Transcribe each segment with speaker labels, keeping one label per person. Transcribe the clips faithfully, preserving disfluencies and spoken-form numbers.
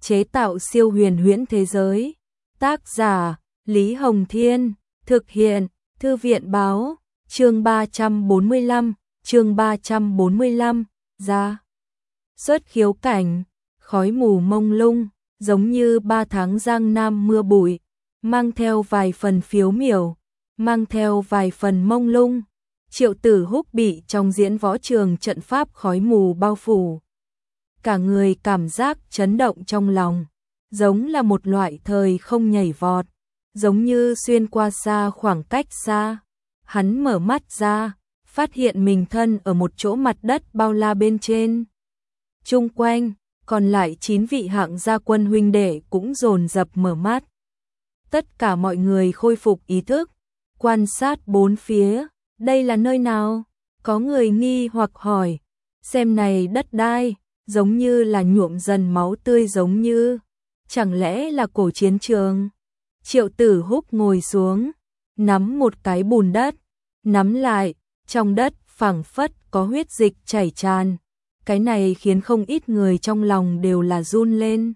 Speaker 1: chế tạo siêu huyền huyễn thế giới. Tác giả Lý Hồng Thiên, thực hiện Thư viện Báo, chương ba trăm bốn mươi lăm, chương ba trăm bốn mươi lăm, ra. Xuất khiếu cảnh, khói mù mông lung, giống như ba tháng giang nam mưa bụi, mang theo vài phần phiếu miểu, mang theo vài phần mông lung. Triệu Tử Húc bị trong diễn võ trường trận pháp khói mù bao phủ. Cả người cảm giác chấn động trong lòng, giống là một loại thời không nhảy vọt, giống như xuyên qua xa khoảng cách xa. Hắn mở mắt ra, phát hiện mình thân ở một chỗ mặt đất bao la bên trên. Chung quanh, còn lại chín vị hạng gia quân huynh đệ cũng dồn dập mở mắt. Tất cả mọi người khôi phục ý thức, quan sát bốn phía. Đây là nơi nào? Có người nghi hoặc hỏi. Xem này đất đai, giống như là nhuộm dần máu tươi giống như. Chẳng lẽ là cổ chiến trường? Triệu Tử Húc ngồi xuống, nắm một cái bùn đất, nắm lại, trong đất phảng phất có huyết dịch chảy tràn. Cái này khiến không ít người trong lòng đều là run lên.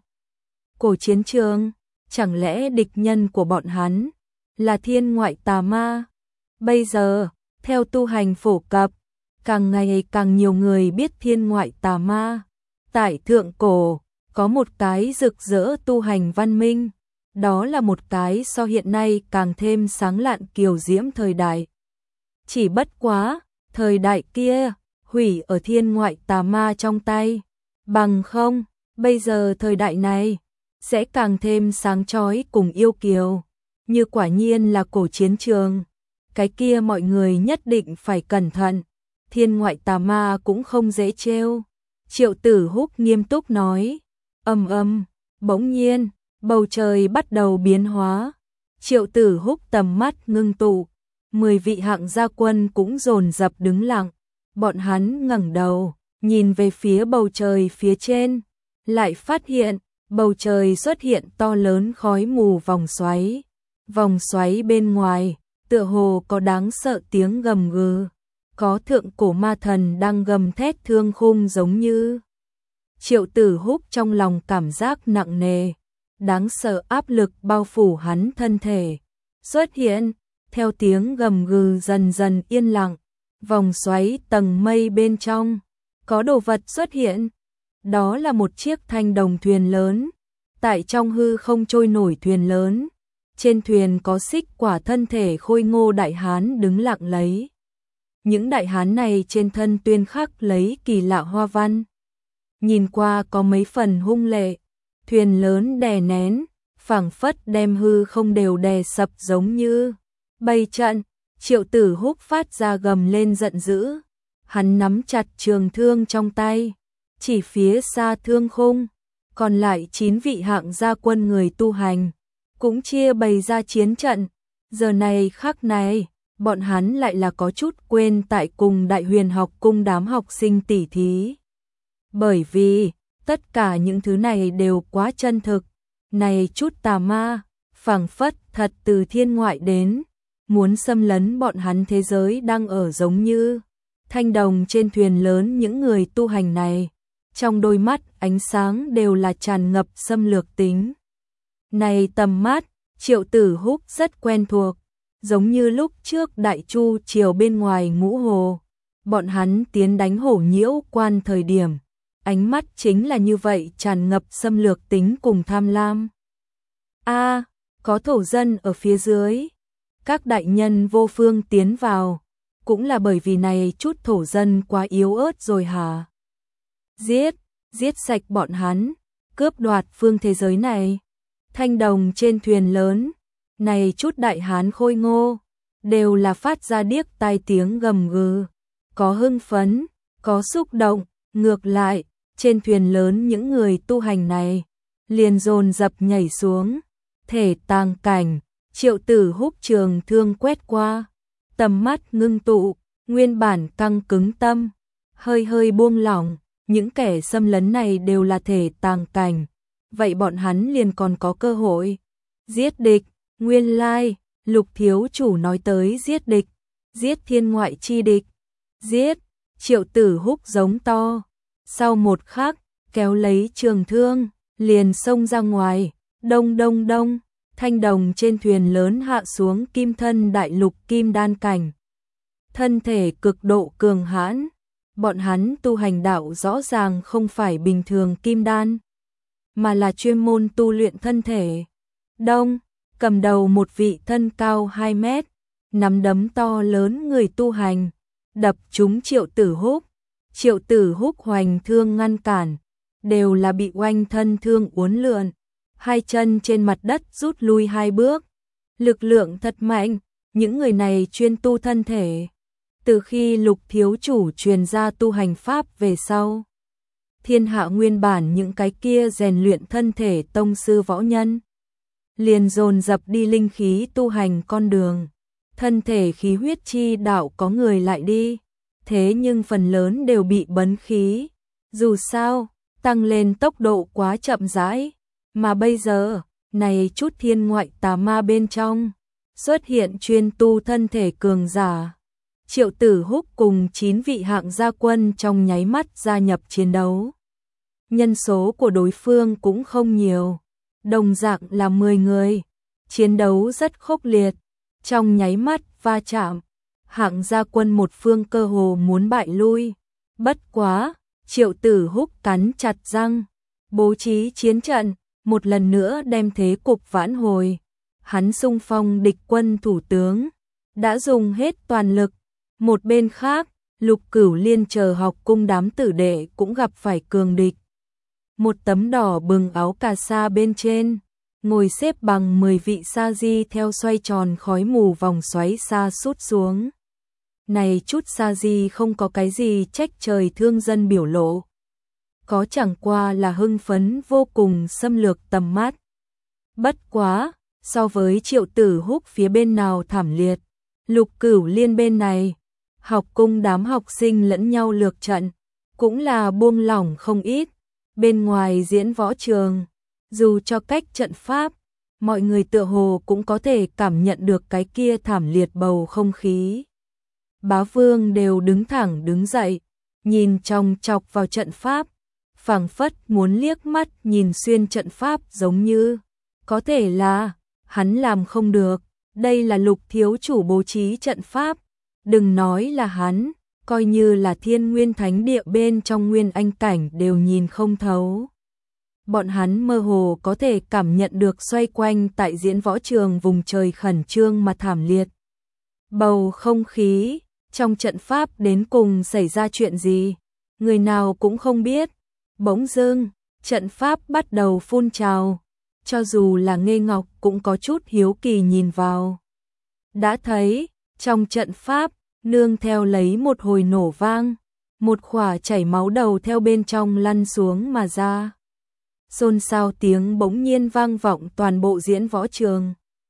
Speaker 1: Cổ chiến trường, chẳng lẽ địch nhân của bọn hắn là thiên ngoại tà ma? Bây giờ, theo tu hành phổ cập, càng ngày càng nhiều người biết thiên ngoại tà ma. Tại thượng cổ, có một cái rực rỡ tu hành văn minh, đó là một cái so hiện nay càng thêm sáng lạn kiều diễm thời đại. Chỉ bất quá, thời đại kia, hủy ở thiên ngoại tà ma trong tay. Bằng không, bây giờ thời đại này, sẽ càng thêm sáng chói cùng yêu kiều. Như quả nhiên là cổ chiến trường, cái kia mọi người nhất định phải cẩn thận. Thiên ngoại tà ma cũng không dễ trêu. Triệu Tử Húc nghiêm túc nói. Ầm ầm, bỗng nhiên, bầu trời bắt đầu biến hóa. Triệu Tử Húc tầm mắt ngưng tụ, mười vị hạng gia quân cũng dồn dập đứng lặng. Bọn hắn ngẩng đầu, nhìn về phía bầu trời phía trên, lại phát hiện, bầu trời xuất hiện to lớn khói mù vòng xoáy. Vòng xoáy bên ngoài, tựa hồ có đáng sợ tiếng gầm gừ, có thượng cổ ma thần đang gầm thét thương khung giống như. Triệu Tử Húc trong lòng cảm giác nặng nề, đáng sợ áp lực bao phủ hắn thân thể. Xuất hiện, theo tiếng gầm gừ dần dần yên lặng, vòng xoáy tầng mây bên trong, có đồ vật xuất hiện. Đó là một chiếc thanh đồng thuyền lớn, tại trong hư không trôi nổi thuyền lớn. Trên thuyền có xích quả thân thể khôi ngô đại hán đứng lặng lấy. Những đại hán này trên thân tuyên khắc lấy kỳ lạ hoa văn. Nhìn qua có mấy phần hung lệ. Thuyền lớn đè nén, phảng phất đem hư không đều đè sập giống như bầy trận. Triệu Tử Húc phát ra gầm lên giận dữ. Hắn nắm chặt trường thương trong tay, chỉ phía xa thương khung. Còn lại chín vị hạng gia quân người tu hành cũng chia bày ra chiến trận. Giờ này khắc này, bọn hắn lại là có chút quên tại cùng Đại Huyền học cung đám học sinh tỉ thí. Bởi vì, tất cả những thứ này đều quá chân thực. Này chút tà ma, phảng phất thật từ thiên ngoại đến, muốn xâm lấn bọn hắn thế giới đang ở giống như. Thanh đồng trên thuyền lớn những người tu hành này, trong đôi mắt ánh sáng đều là tràn ngập xâm lược tính. Này tầm mắt, Triệu Tử Húc rất quen thuộc, giống như lúc trước Đại Chu triều bên ngoài Ngũ Hồ, bọn hắn tiến đánh Hổ Nhiễu quan thời điểm, ánh mắt chính là như vậy, tràn ngập xâm lược tính cùng tham lam. A, à, có thổ dân ở phía dưới, các đại nhân vô phương tiến vào, cũng là bởi vì này chút thổ dân quá yếu ớt rồi hả? Giết, giết sạch bọn hắn, cướp đoạt phương thế giới này. Thanh đồng trên thuyền lớn, này chút đại hán khôi ngô, đều là phát ra điếc tai tiếng gầm gừ, có hưng phấn, có xúc động. Ngược lại, trên thuyền lớn những người tu hành này, liền dồn dập nhảy xuống. Thể tàng cảnh, Triệu Tử Húc trường thương quét qua, tầm mắt ngưng tụ, nguyên bản căng cứng tâm, hơi hơi buông lỏng. Những kẻ xâm lấn này đều là thể tàng cảnh, vậy bọn hắn liền còn có cơ hội giết địch. Nguyên lai, Lục thiếu chủ nói tới giết địch, giết thiên ngoại chi địch. Giết, Triệu Tử Húc giống to. Sau một khắc, kéo lấy trường thương, liền xông ra ngoài, đông đông đông, thanh đồng trên thuyền lớn hạ xuống kim thân đại lục kim đan cảnh. Thân thể cực độ cường hãn, bọn hắn tu hành đạo rõ ràng không phải bình thường kim đan, mà là chuyên môn tu luyện thân thể. Đông, cầm đầu một vị thân cao hai mét, nắm đấm to lớn người tu hành, đập trúng Triệu Tử Húc. Triệu Tử Húc hoành thương ngăn cản, đều là bị oanh thân thương uốn lượn, hai chân trên mặt đất rút lui hai bước. Lực lượng thật mạnh, những người này chuyên tu thân thể. Từ khi Lục thiếu chủ truyền ra tu hành pháp về sau, thiên hạ nguyên bản những cái kia rèn luyện thân thể tông sư võ nhân liền dồn dập đi linh khí tu hành con đường. Thân thể khí huyết chi đạo có người lại đi, thế nhưng phần lớn đều bị bấn khí. Dù sao, tăng lên tốc độ quá chậm rãi, mà bây giờ, này chút thiên ngoại tà ma bên trong, xuất hiện chuyên tu thân thể cường giả. Triệu Tử Húc cùng chín vị hạng gia quân trong nháy mắt gia nhập chiến đấu. Nhân số của đối phương cũng không nhiều, đồng dạng là mười người. Chiến đấu rất khốc liệt, trong nháy mắt va chạm, hạng gia quân một phương cơ hồ muốn bại lui. Bất quá, Triệu Tử Húc cắn chặt răng, bố trí chiến trận, một lần nữa đem thế cục vãn hồi. Hắn xung phong địch quân thủ tướng, đã dùng hết toàn lực. Một bên khác, Lục Cửu Liên chờ học cung đám tử đệ cũng gặp phải cường địch. Một tấm đỏ bừng áo cà sa bên trên, ngồi xếp bằng mười vị sa di theo xoay tròn khói mù vòng xoáy xa sút xuống. Này chút sa di không có cái gì trách trời thương dân biểu lộ, có chẳng qua là hưng phấn vô cùng xâm lược tầm mắt. Bất quá, so với Triệu Tử Húc phía bên nào thảm liệt, Lục Cửu Liên bên này, học cung đám học sinh lẫn nhau lược trận, cũng là buông lỏng không ít. Bên ngoài diễn võ trường, dù cho cách trận pháp, mọi người tựa hồ cũng có thể cảm nhận được cái kia thảm liệt bầu không khí. Bá Vương đều đứng thẳng đứng dậy, nhìn chòng chọc vào trận pháp, phảng phất muốn liếc mắt nhìn xuyên trận pháp, giống như có thể là hắn làm không được. Đây là Lục thiếu chủ bố trí trận pháp, đừng nói là hắn, coi như là Thiên Nguyên Thánh Địa bên trong Nguyên Anh cảnh đều nhìn không thấu. Bọn hắn mơ hồ có thể cảm nhận được xoay quanh tại diễn võ trường vùng trời khẩn trương mà thảm liệt. Bầu không khí, trong trận pháp đến cùng xảy ra chuyện gì, người nào cũng không biết. Bỗng dưng, trận pháp bắt đầu phun trào, cho dù là Nghê Ngọc cũng có chút hiếu kỳ nhìn vào. Đã thấy, trong trận pháp, nương theo lấy một hồi nổ vang, một khỏa chảy máu đầu theo bên trong lăn xuống mà ra. Xôn xao tiếng bỗng nhiên vang vọng toàn bộ diễn võ trường.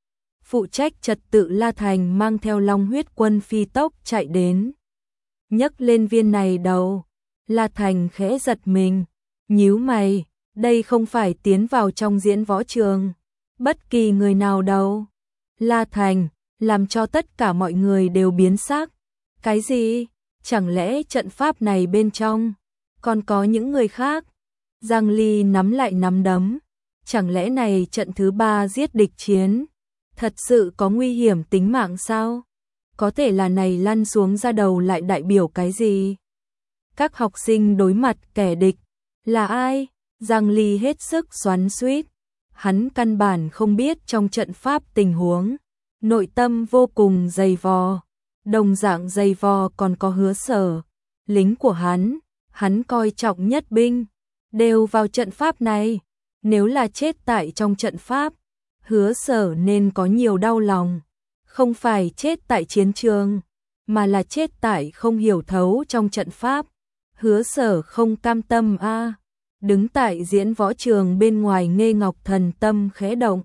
Speaker 1: Phụ trách trật tự La Thành mang theo Long Huyết Quân phi tốc chạy đến. Nhấc lên viên này đầu, La Thành khẽ giật mình, nhíu mày, đây không phải tiến vào trong diễn võ trường bất kỳ người nào đâu. La Thành, làm cho tất cả mọi người đều biến sắc. Cái gì? Chẳng lẽ trận pháp này bên trong còn có những người khác? Giang Ly nắm lại nắm đấm, chẳng lẽ này trận thứ ba giết địch chiến thật sự có nguy hiểm tính mạng sao? Có thể là này lăn xuống ra đầu lại đại biểu cái gì? Các học sinh đối mặt kẻ địch là ai? Giang Ly hết sức xoắn xuýt, hắn căn bản không biết trong trận pháp tình huống, nội tâm vô cùng dày vò. Đồng dạng dày vò còn có Hứa Sở, lính của hắn, hắn coi trọng nhất binh, đều vào trận pháp này. Nếu là chết tại trong trận pháp, Hứa Sở nên có nhiều đau lòng, không phải chết tại chiến trường, mà là chết tại không hiểu thấu trong trận pháp. Hứa Sở không cam tâm a. À. Đứng tại diễn võ trường bên ngoài, Nghê Ngọc thần tâm khẽ động.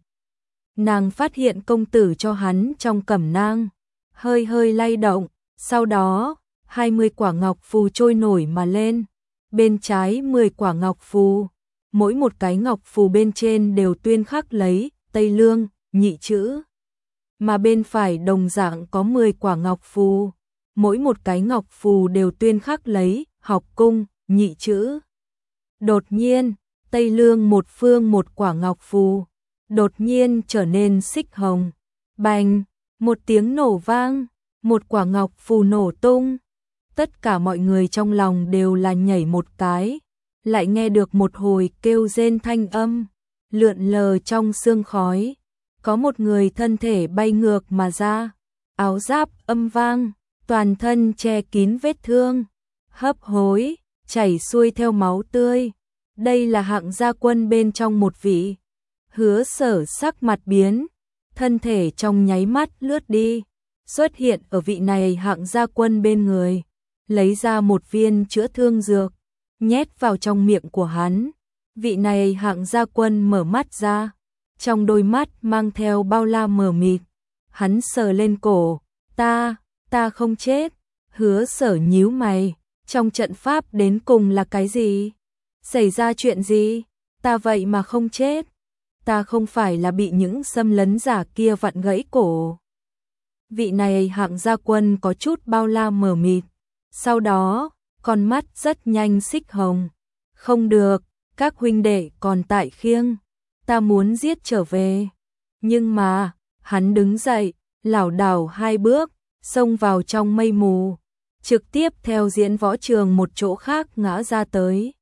Speaker 1: Nàng phát hiện công tử cho hắn trong cẩm nang hơi hơi lay động, sau đó, hai mươi quả ngọc phù trôi nổi mà lên. Bên trái mười quả ngọc phù, mỗi một cái ngọc phù bên trên đều tuyên khắc lấy Tây Lương nhị chữ. Mà bên phải đồng dạng có mười quả ngọc phù, mỗi một cái ngọc phù đều tuyên khắc lấy Học Cung nhị chữ. Đột nhiên, Tây Lương một phương một quả ngọc phù, đột nhiên trở nên xích hồng. Bành, một tiếng nổ vang, một quả ngọc phù nổ tung. Tất cả mọi người trong lòng đều là nhảy một cái, lại nghe được một hồi kêu rên thanh âm, lượn lờ trong sương khói. Có một người thân thể bay ngược mà ra, áo giáp âm vang, toàn thân che kín vết thương, hấp hối, chảy xuôi theo máu tươi. Đây là Hạng Gia Quân bên trong một vị. Hứa Sở sắc mặt biến, thân thể trong nháy mắt lướt đi, xuất hiện ở vị này Hạng Gia Quân bên người, lấy ra một viên chữa thương dược, nhét vào trong miệng của hắn. Vị này Hạng Gia Quân mở mắt ra, trong đôi mắt mang theo bao la mờ mịt. Hắn sờ lên cổ, ta, ta không chết. Hứa Sở nhíu mày, trong trận pháp đến cùng là cái gì? Xảy ra chuyện gì? Ta vậy mà không chết. Ta không phải là bị những xâm lấn giả kia vặn gãy cổ. Vị này Hạng Gia Quân có chút bao la mờ mịt, sau đó, con mắt rất nhanh xích hồng. Không được, các huynh đệ còn tại khiêng, ta muốn giết trở về. Nhưng mà, hắn đứng dậy, lảo đảo hai bước, xông vào trong mây mù, trực tiếp theo diễn võ trường một chỗ khác ngã ra tới.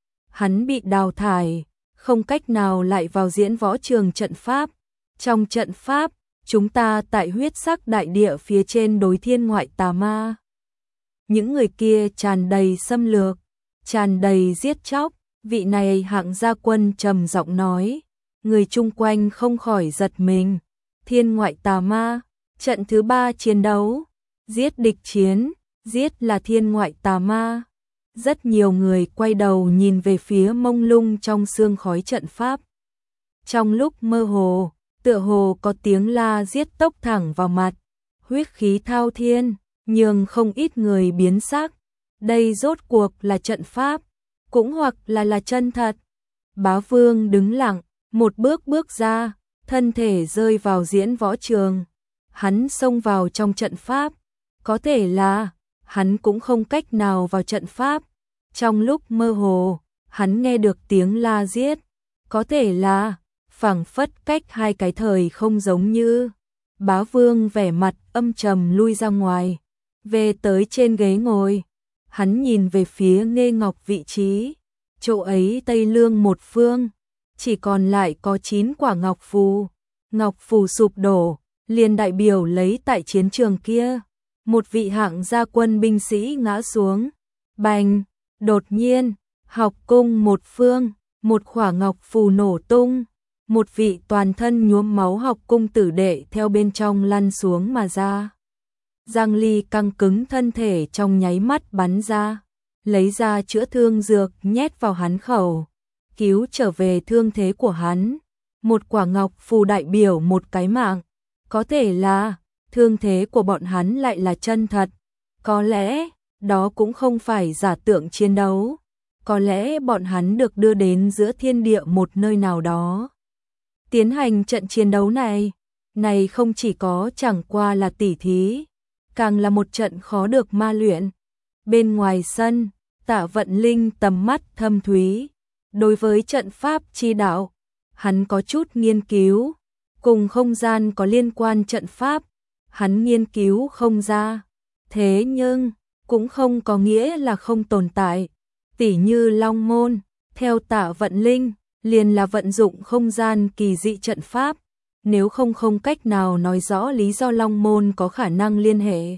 Speaker 1: Hắn bị đào thải, không cách nào lại vào diễn võ trường trận pháp. Trong trận pháp, chúng ta tại huyết sắc đại địa phía trên đối thiên ngoại tà ma. Những người kia tràn đầy xâm lược, tràn đầy giết chóc. Vị này Hạng Gia Quân trầm giọng nói, người chung quanh không khỏi giật mình. Thiên ngoại tà ma, trận thứ ba chiến đấu, giết địch chiến, giết là thiên ngoại tà ma. Rất nhiều người quay đầu nhìn về phía mông lung trong sương khói trận pháp. Trong lúc mơ hồ, tựa hồ có tiếng la giết tốc thẳng vào mặt, huyết khí thao thiên, nhường không ít người biến sắc. Đây rốt cuộc là trận pháp, cũng hoặc là là chân thật. Bá Vương đứng lặng, một bước bước ra, thân thể rơi vào diễn võ trường. Hắn xông vào trong trận pháp, có thể là hắn cũng không cách nào vào trận pháp. Trong lúc mơ hồ, hắn nghe được tiếng la giết, có thể là phảng phất cách hai cái thời không giống như. Bá Vương vẻ mặt âm trầm lui ra ngoài, về tới trên ghế ngồi. Hắn nhìn về phía Nghê Ngọc vị trí, chỗ ấy Tây Lương một phương, chỉ còn lại có chín quả ngọc phù. Ngọc phù sụp đổ, liền đại biểu lấy tại chiến trường kia, một vị Hạng Gia Quân binh sĩ ngã xuống. Bành, đột nhiên, học cung một phương, một quả ngọc phù nổ tung, một vị toàn thân nhuốm máu học cung tử đệ theo bên trong lăn xuống mà ra. Giang Ly căng cứng thân thể trong nháy mắt bắn ra, lấy ra chữa thương dược nhét vào hắn khẩu, cứu trở về thương thế của hắn. Một quả ngọc phù đại biểu một cái mạng, có thể là thương thế của bọn hắn lại là chân thật, có lẽ đó cũng không phải giả tưởng chiến đấu, có lẽ bọn hắn được đưa đến giữa thiên địa một nơi nào đó. Tiến hành trận chiến đấu này, này không chỉ có chẳng qua là tỉ thí, càng là một trận khó được ma luyện. Bên ngoài sân, Tạ Vận Linh tầm mắt thâm thúy, đối với trận pháp chi đạo, hắn có chút nghiên cứu, cùng không gian có liên quan trận pháp, hắn nghiên cứu không ra, thế nhưng cũng không có nghĩa là không tồn tại. Tỉ như Long Môn, theo Tạ Vận Linh, liền là vận dụng không gian kỳ dị trận pháp, nếu không không cách nào nói rõ lý do Long Môn có khả năng liên hệ.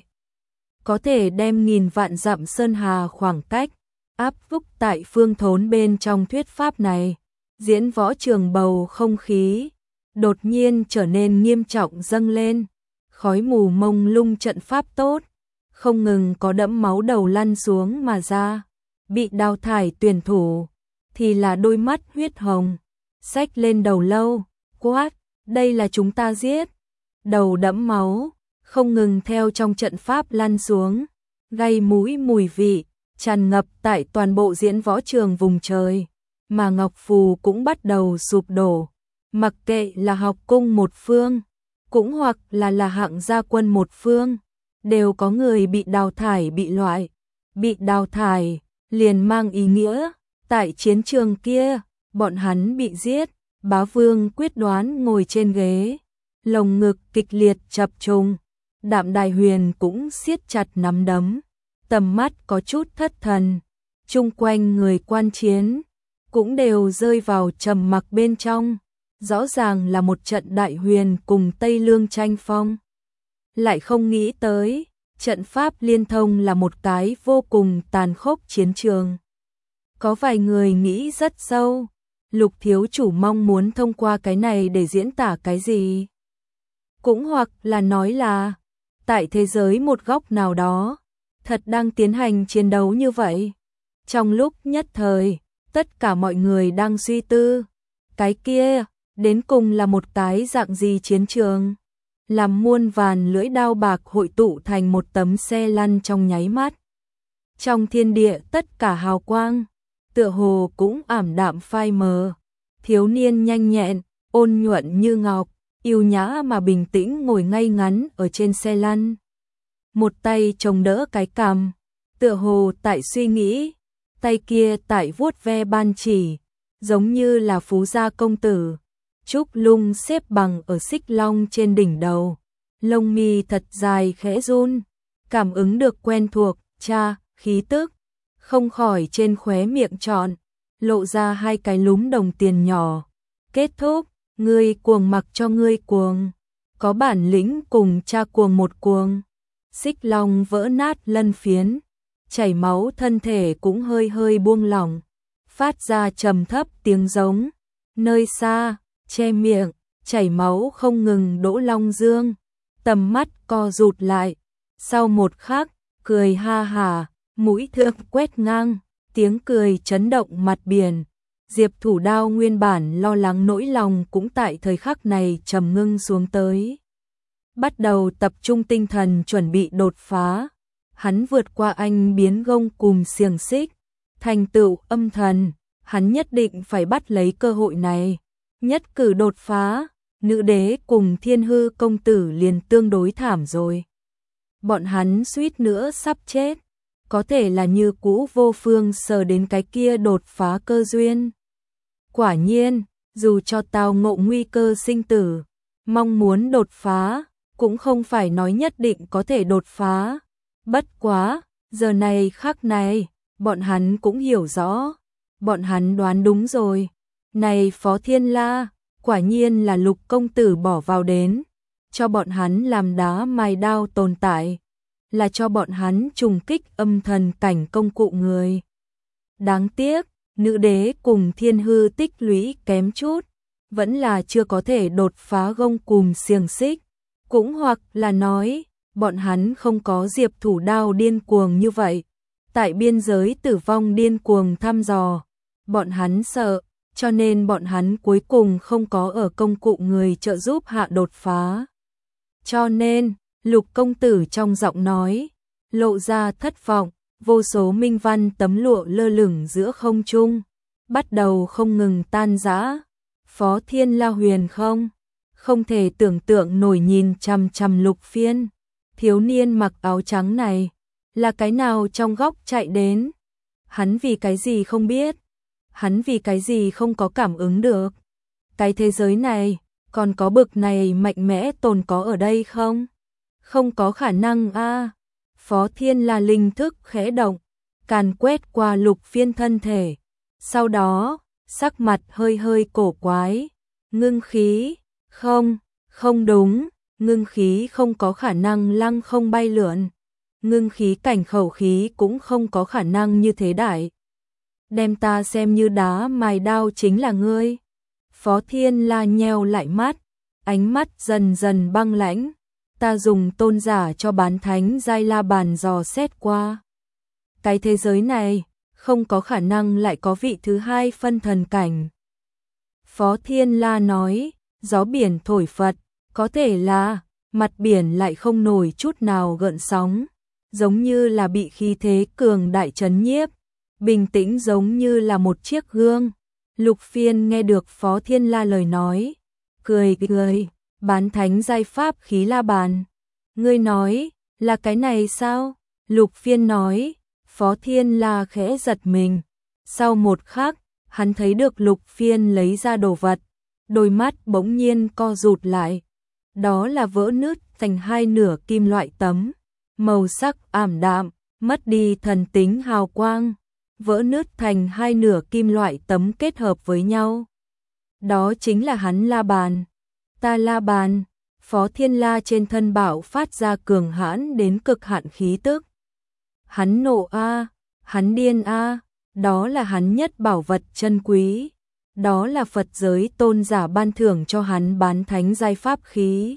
Speaker 1: Có thể đem nghìn vạn dặm sơn hà khoảng cách, áp phúc tại phương thốn bên trong thuyết pháp này. Diễn võ trường bầu không khí, đột nhiên trở nên nghiêm trọng dâng lên, khói mù mông lung trận pháp tốt, không ngừng có đẫm máu đầu lăn xuống mà ra. Bị đào thải tuyển thủ, thì là đôi mắt huyết hồng, xách lên đầu lâu, quát, đây là chúng ta giết. Đầu đẫm máu, không ngừng theo trong trận pháp lăn xuống, gây mũi mùi vị, tràn ngập tại toàn bộ diễn võ trường vùng trời, mà ngọc phù cũng bắt đầu sụp đổ. Mặc kệ là học cung một phương, cũng hoặc là là Hạng Gia Quân một phương, đều có người bị đào thải bị loại. Bị đào thải, liền mang ý nghĩa, tại chiến trường kia, bọn hắn bị giết, bá vương quyết đoán ngồi trên ghế, lồng ngực kịch liệt chập trùng, Đạm Đài Huyền cũng siết chặt nắm đấm, tầm mắt có chút thất thần, chung quanh người quan chiến cũng đều rơi vào trầm mặc bên trong, rõ ràng là một trận Đại Huyền cùng Tây Lương tranh phong. Lại không nghĩ tới, trận pháp liên thông là một cái vô cùng tàn khốc chiến trường. Có vài người nghĩ rất sâu, Lục thiếu chủ mong muốn thông qua cái này để diễn tả cái gì? Cũng hoặc là nói là, tại thế giới một góc nào đó, thật đang tiến hành chiến đấu như vậy. Trong lúc nhất thời, tất cả mọi người đang suy tư, cái kia, đến cùng là một cái dạng gì chiến trường? Làm muôn vàn lưỡi đao bạc hội tụ thành một tấm xe lăn trong nháy mắt. Trong thiên địa tất cả hào quang, tựa hồ cũng ảm đạm phai mờ. Thiếu niên nhanh nhẹn, ôn nhuận như ngọc, yêu nhã mà bình tĩnh ngồi ngay ngắn ở trên xe lăn. Một tay chống đỡ cái cằm, tựa hồ tại suy nghĩ, tay kia tại vuốt ve ban chỉ, giống như là phú gia công tử. Trúc Lung xếp bằng ở xích long trên đỉnh đầu, lông mi thật dài khẽ run, cảm ứng được quen thuộc, cha, khí tức, không khỏi trên khóe miệng trọn, lộ ra hai cái lúm đồng tiền nhỏ. Kết thúc, ngươi cuồng mặc cho ngươi cuồng, có bản lĩnh cùng cha cuồng một cuồng. Xích long vỡ nát lân phiến, chảy máu thân thể cũng hơi hơi buông lỏng, phát ra trầm thấp tiếng giống. Nơi xa, che miệng, chảy máu không ngừng Đỗ Long Dương, tầm mắt co rụt lại, sau một khắc, cười ha hả, mũi thượng quét ngang, tiếng cười chấn động mặt biển. Diệp Thủ Đao nguyên bản lo lắng nỗi lòng cũng tại thời khắc này trầm ngưng xuống tới. Bắt đầu tập trung tinh thần chuẩn bị đột phá, hắn vượt qua anh biến gông cùm xiềng xích, thành tựu âm thần, hắn nhất định phải bắt lấy cơ hội này. Nhất cử đột phá, nữ đế cùng Thiên Hư công tử liền tương đối thảm rồi. Bọn hắn suýt nữa sắp chết, có thể là như cũ vô phương sờ đến cái kia đột phá cơ duyên. Quả nhiên, dù cho tao ngộ nguy cơ sinh tử, mong muốn đột phá, cũng không phải nói nhất định có thể đột phá. Bất quá, giờ này khắc này, bọn hắn cũng hiểu rõ, bọn hắn đoán đúng rồi. Này Phó Thiên La, quả nhiên là Lục công tử bỏ vào đến, cho bọn hắn làm đá mài đao tồn tại, là cho bọn hắn trùng kích âm thần cảnh công cụ người. Đáng tiếc, nữ đế cùng Thiên Hư tích lũy kém chút, vẫn là chưa có thể đột phá gông cùm xiềng xích, cũng hoặc là nói, bọn hắn không có Diệp Thủ Đao điên cuồng như vậy, tại biên giới tử vong điên cuồng thăm dò, bọn hắn sợ, cho nên bọn hắn cuối cùng không có ở công cụ người trợ giúp hạ đột phá. Cho nên, Lục công tử trong giọng nói, lộ ra thất vọng, vô số minh văn tấm lụa lơ lửng giữa không trung, bắt đầu không ngừng tan rã. Phó Thiên La Huyền không, không thể tưởng tượng nổi nhìn chằm chằm Lục Phiên, thiếu niên mặc áo trắng này, là cái nào trong góc chạy đến? Hắn vì cái gì không biết? Hắn vì cái gì không có cảm ứng được? Cái thế giới này, còn có bực này mạnh mẽ tồn có ở đây không? Không có khả năng a. À. Phó Thiên La linh thức khẽ động, càn quét qua Lục Phiên thân thể. Sau đó, sắc mặt hơi hơi cổ quái, ngưng khí, không, không đúng, ngưng khí không có khả năng lăng không bay lượn. Ngưng khí cảnh khẩu khí cũng không có khả năng như thế đại. Đem ta xem như đá mài đao chính là ngươi. Phó Thiên La nheo lại mắt, ánh mắt dần dần băng lãnh. Ta dùng tôn giả cho bán thánh giai la bàn dò xét qua. Cái thế giới này, không có khả năng lại có vị thứ hai phân thần cảnh. Phó Thiên La nói, gió biển thổi phật, có thể là, mặt biển lại không nổi chút nào gợn sóng, giống như là bị khí thế cường đại chấn nhiếp, bình tĩnh giống như là một chiếc gương. Lục Phiên nghe được Phó Thiên La lời nói, cười cười, bán thánh giai pháp khí la bàn. Ngươi nói, là cái này sao? Lục Phiên nói, Phó Thiên La khẽ giật mình. Sau một khắc, hắn thấy được Lục Phiên lấy ra đồ vật, đôi mắt bỗng nhiên co rụt lại. Đó là vỡ nứt thành hai nửa kim loại tấm, màu sắc ảm đạm, mất đi thần tính hào quang, vỡ nứt thành hai nửa kim loại tấm kết hợp với nhau. Đó chính là hắn La Bàn. Ta La Bàn. Phó Thiên La trên thân bạo phát ra cường hãn đến cực hạn khí tức. Hắn nộ a, hắn điên a, đó là hắn nhất bảo vật chân quý. Đó là Phật giới tôn giả ban thưởng cho hắn bán thánh giai pháp khí.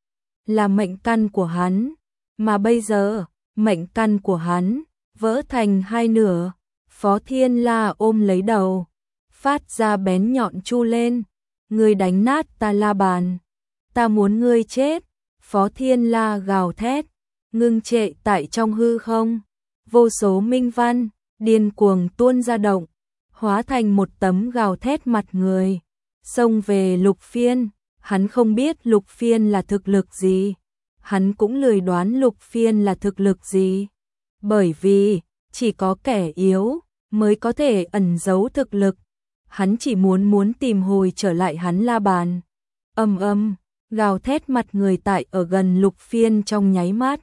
Speaker 1: Là mệnh căn của hắn, mà bây giờ, mệnh căn của hắn vỡ thành hai nửa. Phó Thiên La ôm lấy đầu, phát ra bén nhọn chu lên, ngươi đánh nát ta La Bàn, ta muốn ngươi chết. Phó Thiên La gào thét, ngưng trệ tại trong hư không, vô số minh văn điên cuồng tuôn ra động, hóa thành một tấm gào thét mặt người, xông về Lục Phiên. Hắn không biết Lục Phiên là thực lực gì, hắn cũng lười đoán Lục Phiên là thực lực gì, bởi vì chỉ có kẻ yếu mới có thể ẩn giấu thực lực. Hắn chỉ muốn muốn tìm hồi trở lại hắn La Bàn. Âm âm, gào thét mặt người tại ở gần Lục Phiên trong nháy mắt,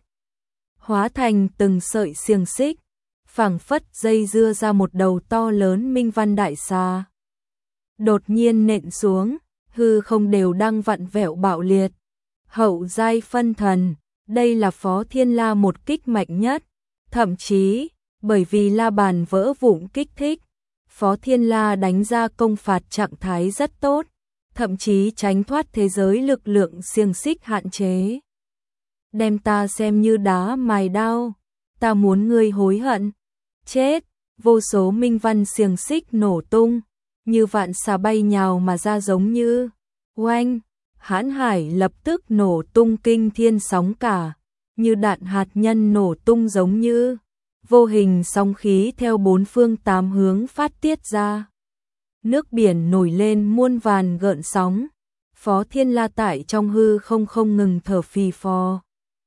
Speaker 1: hóa thành từng sợi xiềng xích, phảng phất dây dưa ra một đầu to lớn minh văn đại xà. Đột nhiên nện xuống, hư không đều đang vặn vẹo bạo liệt. Hậu giai phân thần, đây là Phó Thiên La một kích mạnh nhất, thậm chí bởi vì La Bàn vỡ vụn kích thích, Phó Thiên La đánh ra công phạt trạng thái rất tốt, thậm chí tránh thoát thế giới lực lượng xiềng xích hạn chế. Đem ta xem như đá mài đao, ta muốn ngươi hối hận. Chết, vô số minh văn xiềng xích nổ tung, như vạn xà bay nhào mà ra giống như oanh, hãn hải lập tức nổ tung kinh thiên sóng cả, như đạn hạt nhân nổ tung giống như vô hình sóng khí theo bốn phương tám hướng phát tiết ra. Nước biển nổi lên muôn vàn gợn sóng, Phó Thiên La tại trong hư không không ngừng thở phì phò.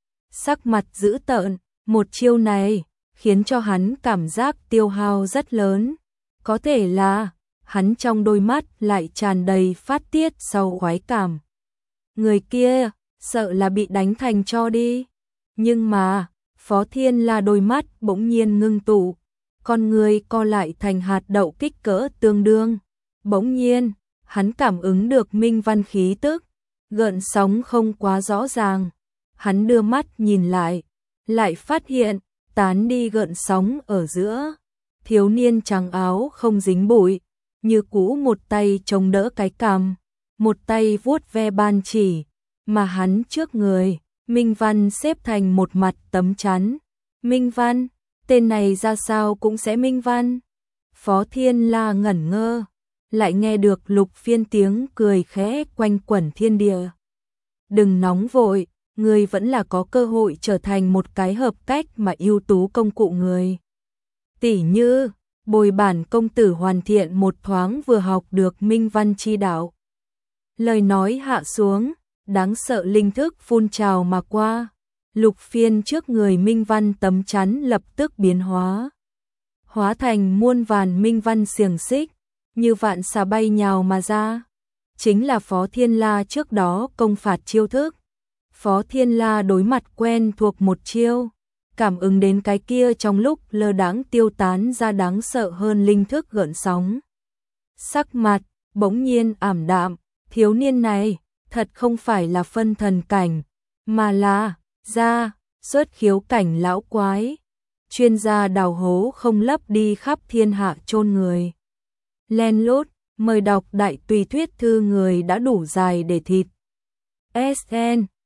Speaker 1: Sắc mặt dữ tợn, một chiêu này khiến cho hắn cảm giác tiêu hao rất lớn, có thể là hắn trong đôi mắt lại tràn đầy phát tiết sau khoái cảm. Người kia sợ là bị đánh thành tro đi, nhưng mà Phó Thiên La đôi mắt bỗng nhiên ngưng tụ, con người co lại thành hạt đậu kích cỡ tương đương. Bỗng nhiên, hắn cảm ứng được minh văn khí tức, gợn sóng không quá rõ ràng. Hắn đưa mắt nhìn lại, lại phát hiện, tán đi gợn sóng ở giữa. Thiếu niên trắng áo không dính bụi, như cũ một tay chống đỡ cái cằm, một tay vuốt ve ban chỉ, mà hắn trước người, minh văn xếp thành một mặt tấm chắn. Minh văn, tên này ra sao cũng sẽ minh văn. Phó Thiên La ngẩn ngơ, lại nghe được Lục Phiên tiếng cười khẽ quanh quẩn thiên địa. Đừng nóng vội, người vẫn là có cơ hội trở thành một cái hợp cách mà ưu tú công cụ người. Tỉ như, bồi bản công tử hoàn thiện một thoáng vừa học được minh văn chi đạo. Lời nói hạ xuống, đáng sợ linh thức phun trào mà qua. Lục Phiên trước người minh văn tấm chắn lập tức biến hóa, hóa thành muôn vàn minh văn xiềng xích, như vạn xà bay nhào mà ra. Chính là Phó Thiên La trước đó công phạt chiêu thức. Phó Thiên La đối mặt quen thuộc một chiêu, cảm ứng đến cái kia trong lúc lơ đãng tiêu tán ra đáng sợ hơn linh thức gợn sóng. Sắc mặt bỗng nhiên ảm đạm, thiếu niên này thật không phải là phân thần cảnh, mà là ra xuất khiếu cảnh lão quái, chuyên gia đào hố không lấp đi khắp thiên hạ chôn người. Len lút, mời đọc đại tùy thuyết thư người đã đủ dài để thịt. ét en